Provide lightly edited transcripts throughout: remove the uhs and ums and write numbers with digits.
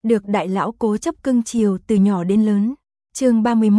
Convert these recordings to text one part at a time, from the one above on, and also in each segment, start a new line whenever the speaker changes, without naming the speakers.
được đại lão cố chấp cưng chiều từ nhỏ đến lớn. Chương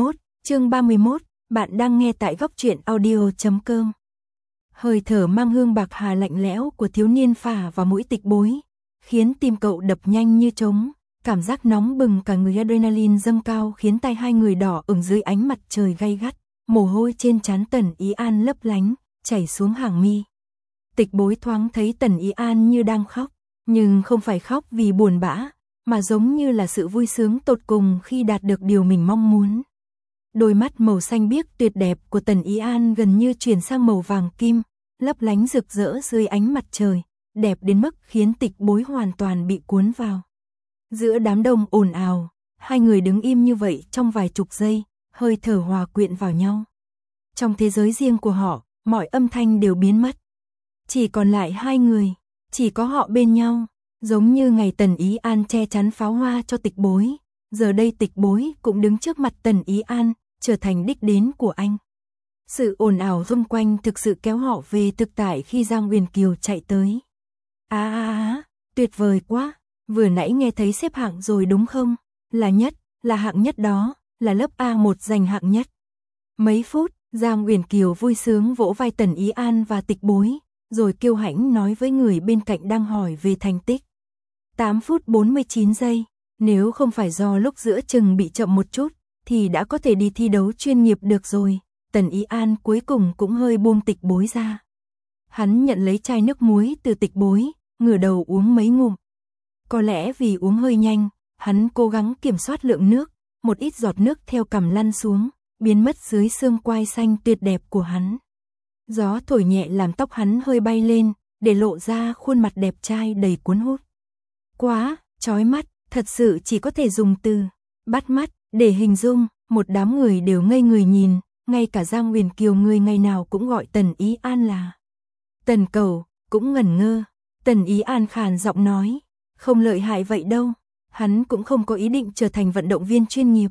31, bạn đang nghe tại góc truyện audio.com. Hơi thở mang hương bạc hà lạnh lẽo của thiếu niên phả vào mũi Tịch Bối, khiến tim cậu đập nhanh như trống, cảm giác nóng bừng cả người, adrenaline dâng cao khiến tai hai người đỏ ửng dưới ánh mặt trời gay gắt, mồ hôi trên trán Tần Ý An lấp lánh, chảy xuống hàng mi. Tịch Bối thoáng thấy Tần Ý An như đang khóc, nhưng không phải khóc vì buồn bã, mà giống như là sự vui sướng tột cùng khi đạt được điều mình mong muốn. Đôi mắt màu xanh biếc tuyệt đẹp của Tần Ý An gần như chuyển sang màu vàng kim, lấp lánh rực rỡ dưới ánh mặt trời, đẹp đến mức khiến Tịch Bối hoàn toàn bị cuốn vào. Giữa đám đông ồn ào, hai người đứng im như vậy trong vài chục giây, hơi thở hòa quyện vào nhau. Trong thế giới riêng của họ, mọi âm thanh đều biến mất. Chỉ còn lại hai người, chỉ có họ bên nhau, giống như ngày Tần Ý An che chắn pháo hoa cho Tịch Bối. Giờ đây Tịch Bối cũng đứng trước mặt Tần Ý An, trở thành đích đến của anh. Sự ồn ào xung quanh thực sự kéo họ về thực tại khi Giang Huyền Kiều chạy tới. Tuyệt vời quá, vừa nãy nghe thấy xếp hạng rồi đúng không? Là nhất, là hạng nhất đó, là lớp A1 giành hạng nhất. Mấy phút, Giang Huyền Kiều vui sướng vỗ vai Tần Ý An và Tịch Bối, rồi kiêu hãnh nói với người bên cạnh đang hỏi về thành tích. 8 phút 49 giây, nếu không phải do lúc giữa chừng bị chậm một chút, thì đã có thể đi thi đấu chuyên nghiệp được rồi. Tần Ý An cuối cùng cũng hơi buông Tịch Bối ra. Hắn nhận lấy chai nước muối từ Tịch Bối, ngửa đầu uống mấy ngụm. Có lẽ vì uống hơi nhanh, hắn cố gắng kiểm soát lượng nước, một ít giọt nước theo cằm lăn xuống, biến mất dưới xương quai xanh tuyệt đẹp của hắn. Gió thổi nhẹ làm tóc hắn hơi bay lên, để lộ ra khuôn mặt đẹp trai đầy cuốn hút. Quá, chói mắt, thật sự chỉ có thể dùng từ bắt mắt để hình dung. Một đám người đều ngây người nhìn, ngay cả Giang Huyền Kiều người ngày nào cũng gọi Tần Ý An là Tần Cẩu, cũng ngẩn ngơ. Tần Ý An khàn giọng nói, không lợi hại vậy đâu, hắn cũng không có ý định trở thành vận động viên chuyên nghiệp.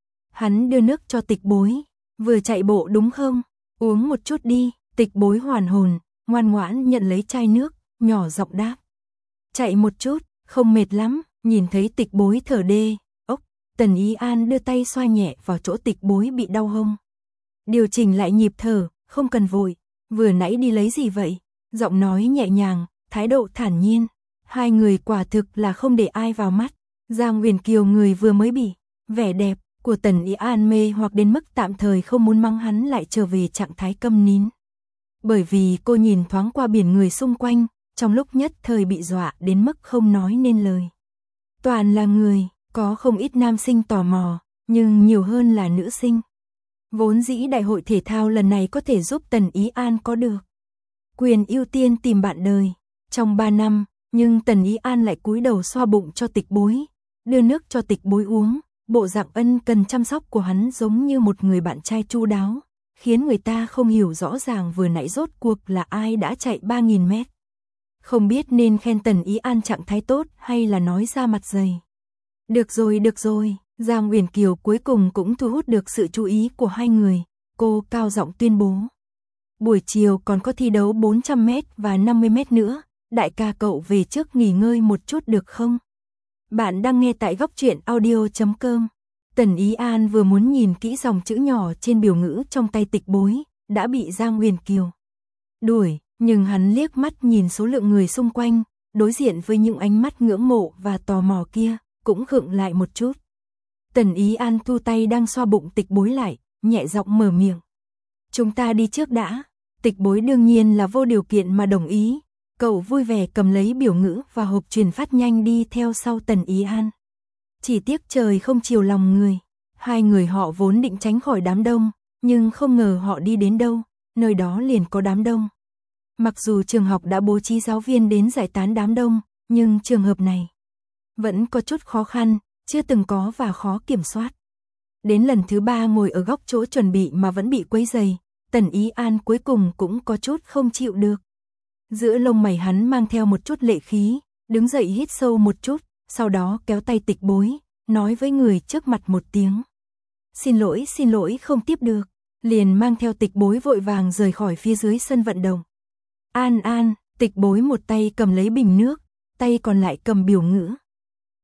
Hắn đưa nước cho Tịch Bối, vừa chạy bộ đúng không? Uống một chút đi. Tịch Bối hoàn hồn, ngoan ngoãn nhận lấy chai nước, nhỏ giọng đáp. Chạy một chút, không mệt lắm. Nhìn thấy Tịch Bối thở đê, Tần Ý An đưa tay xoa nhẹ vào chỗ Tịch Bối bị đau hông. Điều chỉnh lại nhịp thở, không cần vội. Vừa nãy đi lấy gì vậy? Giọng nói nhẹ nhàng, thái độ thản nhiên. Hai người quả thực là không để ai vào mắt. Giang Huyền Kiều người vừa mới bị vẻ đẹp của Tần Ý An mê hoặc đến mức tạm thời không muốn mắng hắn lại trở về trạng thái câm nín. Bởi vì cô nhìn thoáng qua biển người xung quanh, trong lúc nhất thời bị dọa đến mức không nói nên lời. Toàn là người, có không ít nam sinh tò mò, nhưng nhiều hơn là nữ sinh. Vốn dĩ đại hội thể thao lần này có thể giúp Tần Ý An có được quyền ưu tiên tìm bạn đời trong 3 năm, nhưng Tần Ý An lại cúi đầu xoa bụng cho Tịch Bối, đưa nước cho Tịch Bối uống, bộ dạng ân cần chăm sóc của hắn giống như một người bạn trai chu đáo, khiến người ta không hiểu rõ ràng vừa nãy rốt cuộc là ai đã chạy 3.000 mét. Không biết nên khen Tần Ý An trạng thái tốt hay là nói ra mặt dày. Được rồi, Giang Huyền Kiều cuối cùng cũng thu hút được sự chú ý của hai người, cô cao giọng tuyên bố. Buổi chiều còn có thi đấu 400 mét và 50 mét nữa, đại ca cậu về trước nghỉ ngơi một chút được không? Bạn đang nghe tại góc truyện audio.com. Tần Ý An vừa muốn nhìn kỹ dòng chữ nhỏ trên biểu ngữ trong tay Tịch Bối, đã bị Giang Huyền Kiều đuổi, nhưng hắn liếc mắt nhìn số lượng người xung quanh, đối diện với những ánh mắt ngưỡng mộ và tò mò kia, cũng khựng lại một chút. Tần Ý An thu tay đang xoa bụng Tịch Bối lại, nhẹ giọng mở miệng. Chúng ta đi trước đã. Tịch Bối đương nhiên là vô điều kiện mà đồng ý. Cậu vui vẻ cầm lấy biểu ngữ và hộp truyền phát nhanh đi theo sau Tần Ý An. Chỉ tiếc trời không chiều lòng người. Hai người họ vốn định tránh khỏi đám đông, nhưng không ngờ họ đi đến đâu, nơi đó liền có đám đông. Mặc dù trường học đã bố trí giáo viên đến giải tán đám đông, nhưng trường hợp này vẫn có chút khó khăn, chưa từng có và khó kiểm soát. Đến lần thứ 3 ngồi ở góc chỗ chuẩn bị mà vẫn bị quấy rầy, Tần Ý An cuối cùng cũng có chút không chịu được. Giữa lông mày hắn mang theo một chút lệ khí, đứng dậy hít sâu một chút, sau đó kéo tay Tịch Bối, nói với người trước mặt một tiếng. Xin lỗi không tiếp được, liền mang theo Tịch Bối vội vàng rời khỏi phía dưới sân vận động. An, Tịch Bối một tay cầm lấy bình nước, tay còn lại cầm biểu ngữ.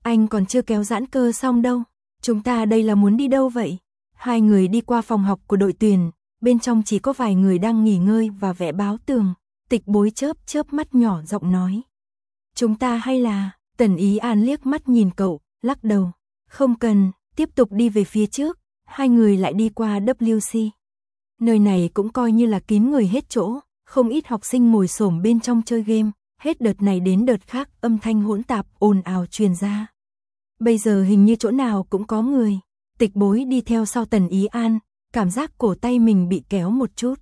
Anh còn chưa kéo giãn cơ xong đâu. Chúng ta đây là muốn đi đâu vậy? Hai người đi qua phòng học của đội tuyển, bên trong chỉ có vài người đang nghỉ ngơi và vẽ báo tường. Tịch Bối chớp chớp mắt nhỏ giọng nói. Chúng ta hay là... Tần Ý An liếc mắt nhìn cậu, lắc đầu. Không cần, tiếp tục đi về phía trước. Hai người lại đi qua WC. Nơi này cũng coi như là kín người hết chỗ, không ít học sinh ngồi xổm bên trong chơi game, hết đợt này đến đợt khác âm thanh hỗn tạp ồn ào truyền ra. Bây giờ hình như chỗ nào cũng có người. Tịch Bối đi theo sau Tần Ý An, cảm giác cổ tay mình bị kéo một chút.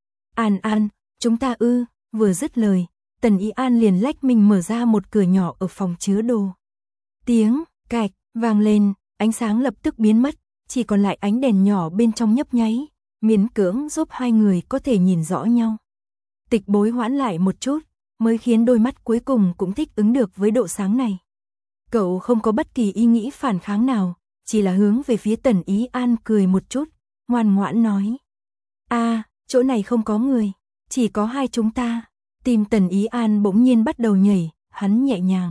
An, chúng ta vừa dứt lời, Tần Ý An liền lách mình mở ra một cửa nhỏ ở phòng chứa đồ. Tiếng cạch vang lên, ánh sáng lập tức biến mất, chỉ còn lại ánh đèn nhỏ bên trong nhấp nháy, miễn cưỡng giúp hai người có thể nhìn rõ nhau. Tịch Bối hoãn lại một chút, mới khiến đôi mắt cuối cùng cũng thích ứng được với độ sáng này. Cậu không có bất kỳ ý nghĩ phản kháng nào, chỉ là hướng về phía Tần Ý An cười một chút, ngoan ngoãn nói. Chỗ này không có người, chỉ có hai chúng ta. Tim Tần Ý An bỗng nhiên bắt đầu nhảy, hắn nhẹ nhàng.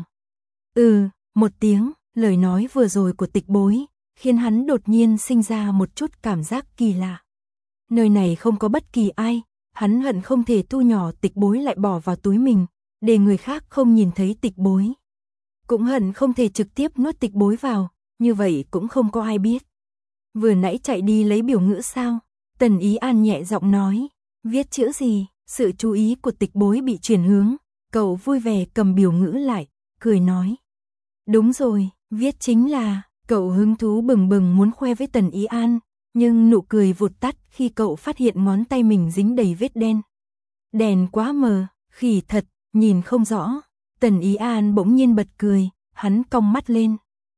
Một tiếng, lời nói vừa rồi của Tịch Bối, khiến hắn đột nhiên sinh ra một chút cảm giác kỳ lạ. Nơi này không có bất kỳ ai, hắn hận không thể thu nhỏ Tịch Bối lại bỏ vào túi mình, để người khác không nhìn thấy Tịch Bối. Cũng hận không thể trực tiếp nuốt Tịch Bối vào, như vậy cũng không có ai biết. Vừa nãy chạy đi lấy biểu ngữ sao? Tần Ý An nhẹ giọng nói, viết chữ gì? Sự chú ý của Tịch Bối bị chuyển hướng, cậu vui vẻ cầm biểu ngữ lại, cười nói. Đúng rồi, viết chính là, cậu hứng thú bừng bừng muốn khoe với Tần Ý An, nhưng nụ cười vụt tắt khi cậu phát hiện ngón tay mình dính đầy vết đen. Đèn quá mờ, khỉ thật, nhìn không rõ. Tần Ý An bỗng nhiên bật cười, hắn cong mắt lên.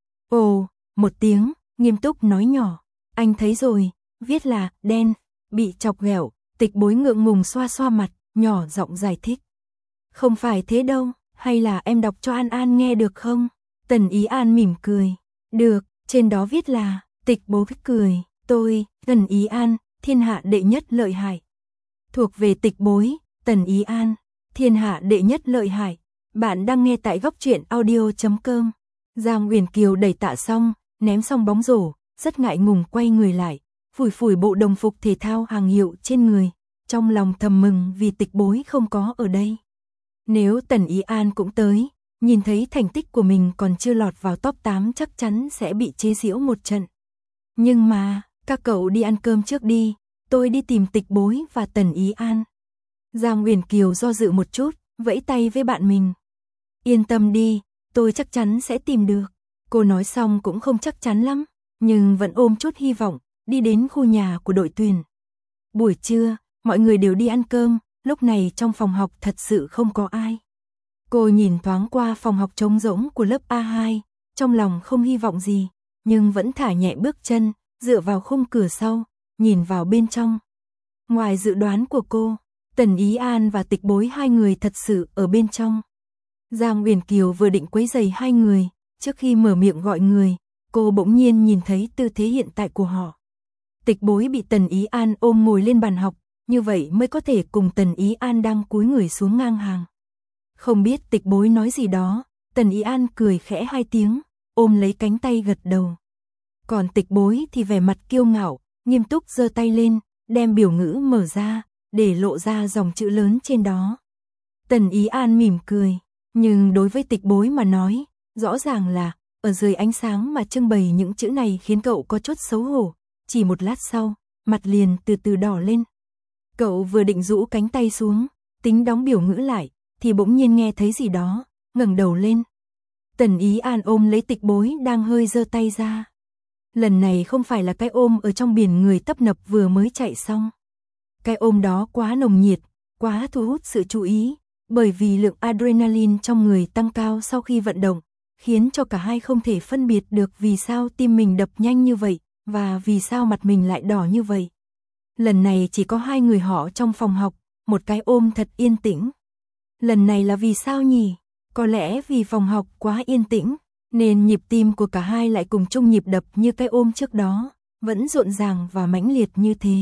Ồ, một tiếng, nghiêm túc nói nhỏ, anh thấy rồi, viết là đen, bị chọc ghẹo. Tịch Bối ngượng ngùng xoa xoa mặt, nhỏ giọng giải thích. Không phải thế đâu, hay là em đọc cho An nghe được không? Tần Ý An mỉm cười. Được, trên đó viết là, Tịch Bối cười, tôi, Tần Ý An, thiên hạ đệ nhất lợi hại. Thuộc về Tịch Bối, Tần Ý An, thiên hạ đệ nhất lợi hại. Bạn đang nghe tại goctruyện.audio.com. Giang Uyển Kiều đẩy tạ xong, ném xong bóng rổ, rất ngại ngùng quay người lại. Phủi phủi bộ đồng phục thể thao hàng hiệu trên người, trong lòng thầm mừng vì Tịch Bối không có ở đây. Nếu Tần Ý An cũng tới, nhìn thấy thành tích của mình còn chưa lọt vào top 8 chắc chắn sẽ bị chế giễu một trận. Nhưng mà, các cậu đi ăn cơm trước đi, tôi đi tìm Tịch Bối và Tần Ý An. Giang Uyển Kiều do dự một chút, vẫy tay với bạn mình. Yên tâm đi, tôi chắc chắn sẽ tìm được. Cô nói xong cũng không chắc chắn lắm, nhưng vẫn ôm chút hy vọng. Đi đến khu nhà của đội tuyển. Buổi trưa, mọi người đều đi ăn cơm, lúc này trong phòng học thật sự không có ai. Cô nhìn thoáng qua phòng học trống rỗng của lớp A2, trong lòng không hy vọng gì, nhưng vẫn thả nhẹ bước chân, dựa vào khung cửa sau, nhìn vào bên trong. Ngoài dự đoán của cô, Tần Ý An và Tịch Bối hai người thật sự ở bên trong. Giang Uyển Kiều vừa định quấy rầy hai người, trước khi mở miệng gọi người, cô bỗng nhiên nhìn thấy tư thế hiện tại của họ. Tịch Bối bị Tần Ý An ôm ngồi lên bàn học, như vậy mới có thể cùng Tần Ý An đang cúi người xuống ngang hàng. Không biết Tịch Bối nói gì đó, Tần Ý An cười khẽ hai tiếng, ôm lấy cánh tay gật đầu. Còn Tịch Bối thì vẻ mặt kiêu ngạo, nghiêm túc giơ tay lên, đem biểu ngữ mở ra, để lộ ra dòng chữ lớn trên đó. Tần Ý An mỉm cười, nhưng đối với Tịch Bối mà nói, rõ ràng là, ở dưới ánh sáng mà trưng bày những chữ này khiến cậu có chút xấu hổ. Chỉ một lát sau, mặt liền từ từ đỏ lên. Cậu vừa định rũ cánh tay xuống, tính đóng biểu ngữ lại, thì bỗng nhiên nghe thấy gì đó, ngẩng đầu lên. Tần Ý An ôm lấy Tịch Bối đang hơi giơ tay ra. Lần này không phải là cái ôm ở trong biển người tấp nập vừa mới chạy xong. Cái ôm đó quá nồng nhiệt, quá thu hút sự chú ý, bởi vì lượng adrenaline trong người tăng cao sau khi vận động, khiến cho cả hai không thể phân biệt được vì sao tim mình đập nhanh như vậy. Và vì sao mặt mình lại đỏ như vậy? Lần này chỉ có hai người họ trong phòng học, một cái ôm thật yên tĩnh. Lần này là vì sao nhỉ? Có lẽ vì phòng học quá yên tĩnh, nên nhịp tim của cả hai lại cùng chung nhịp đập như cái ôm trước đó, vẫn rộn ràng và mãnh liệt như thế.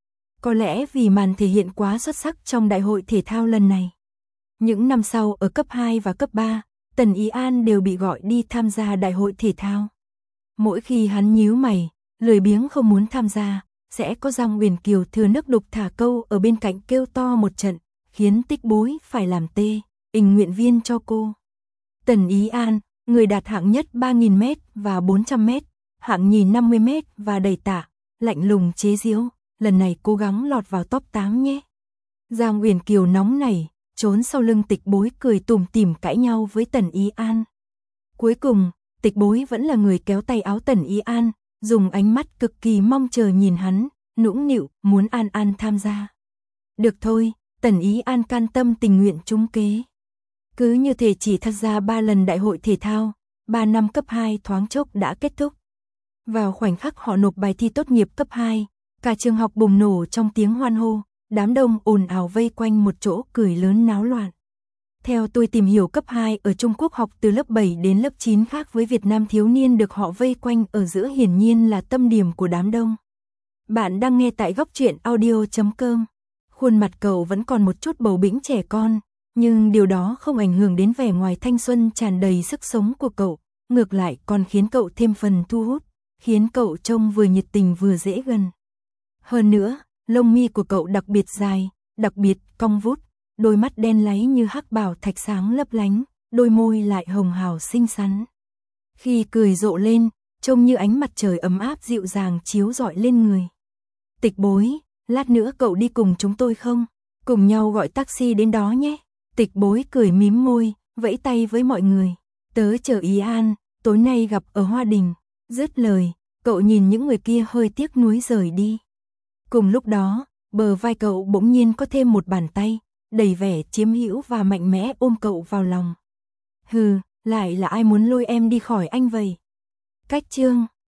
Có lẽ vì màn thể hiện quá xuất sắc trong đại hội thể thao lần này. Những năm sau ở cấp 2 và cấp 3, Tần Ý An đều bị gọi đi tham gia đại hội thể thao. Mỗi khi hắn nhíu mày, lười biếng không muốn tham gia, sẽ có Giang Uyển Kiều thừa nước đục thả câu ở bên cạnh kêu to một trận, khiến Tích Bối phải làm tê, tình nguyện viên cho cô. Tần Ý An, người đạt hạng nhất 3.000m và 400m, hạng nhì 50m và đẩy tạ, lạnh lùng chế giễu, lần này cố gắng lọt vào top 8 nhé. Giang Uyển Kiều nóng nảy, trốn sau lưng Tịch Bối cười tủm tỉm cãi nhau với Tần Ý An. Cuối cùng, Tịch Bối vẫn là người kéo tay áo Tần Ý An, dùng ánh mắt cực kỳ mong chờ nhìn hắn, nũng nịu muốn An An tham gia. Được thôi, Tần Ý An can tâm tình nguyện trúng kế. Cứ như thể chỉ tham gia 3 lần đại hội thể thao, 3 năm cấp 2 thoáng chốc đã kết thúc. Vào khoảnh khắc họ nộp bài thi tốt nghiệp cấp 2, cả trường học bùng nổ trong tiếng hoan hô, đám đông ồn ào vây quanh một chỗ cười lớn náo loạn. Theo tôi tìm hiểu, cấp 2 ở Trung Quốc học từ lớp 7 đến lớp 9 khác với Việt Nam, thiếu niên được họ vây quanh ở giữa hiển nhiên là tâm điểm của đám đông. Bạn đang nghe tại Góc Truyện Audio.com. Khuôn mặt cậu vẫn còn một chút bầu bĩnh trẻ con, nhưng điều đó không ảnh hưởng đến vẻ ngoài thanh xuân tràn đầy sức sống của cậu, ngược lại còn khiến cậu thêm phần thu hút, khiến cậu trông vừa nhiệt tình vừa dễ gần. Hơn nữa, lông mi của cậu đặc biệt dài, đặc biệt cong vút, đôi mắt đen láy như hắc bảo thạch sáng lấp lánh, đôi môi lại hồng hào xinh xắn. Khi cười rộ lên, trông như ánh mặt trời ấm áp dịu dàng chiếu rọi lên người. Tịch Bối, lát nữa cậu đi cùng chúng tôi không? Cùng nhau gọi taxi đến đó nhé. Tịch Bối cười mím môi, vẫy tay với mọi người. Tớ chờ Ý An, tối nay gặp ở Hoa Đình. Dứt lời, cậu nhìn những người kia hơi tiếc nuối rời đi. Cùng lúc đó, bờ vai cậu bỗng nhiên có thêm một bàn tay, đầy vẻ chiếm hữu và mạnh mẽ ôm cậu vào lòng. Hừ, lại là ai muốn lôi em đi khỏi anh vậy? Cách chương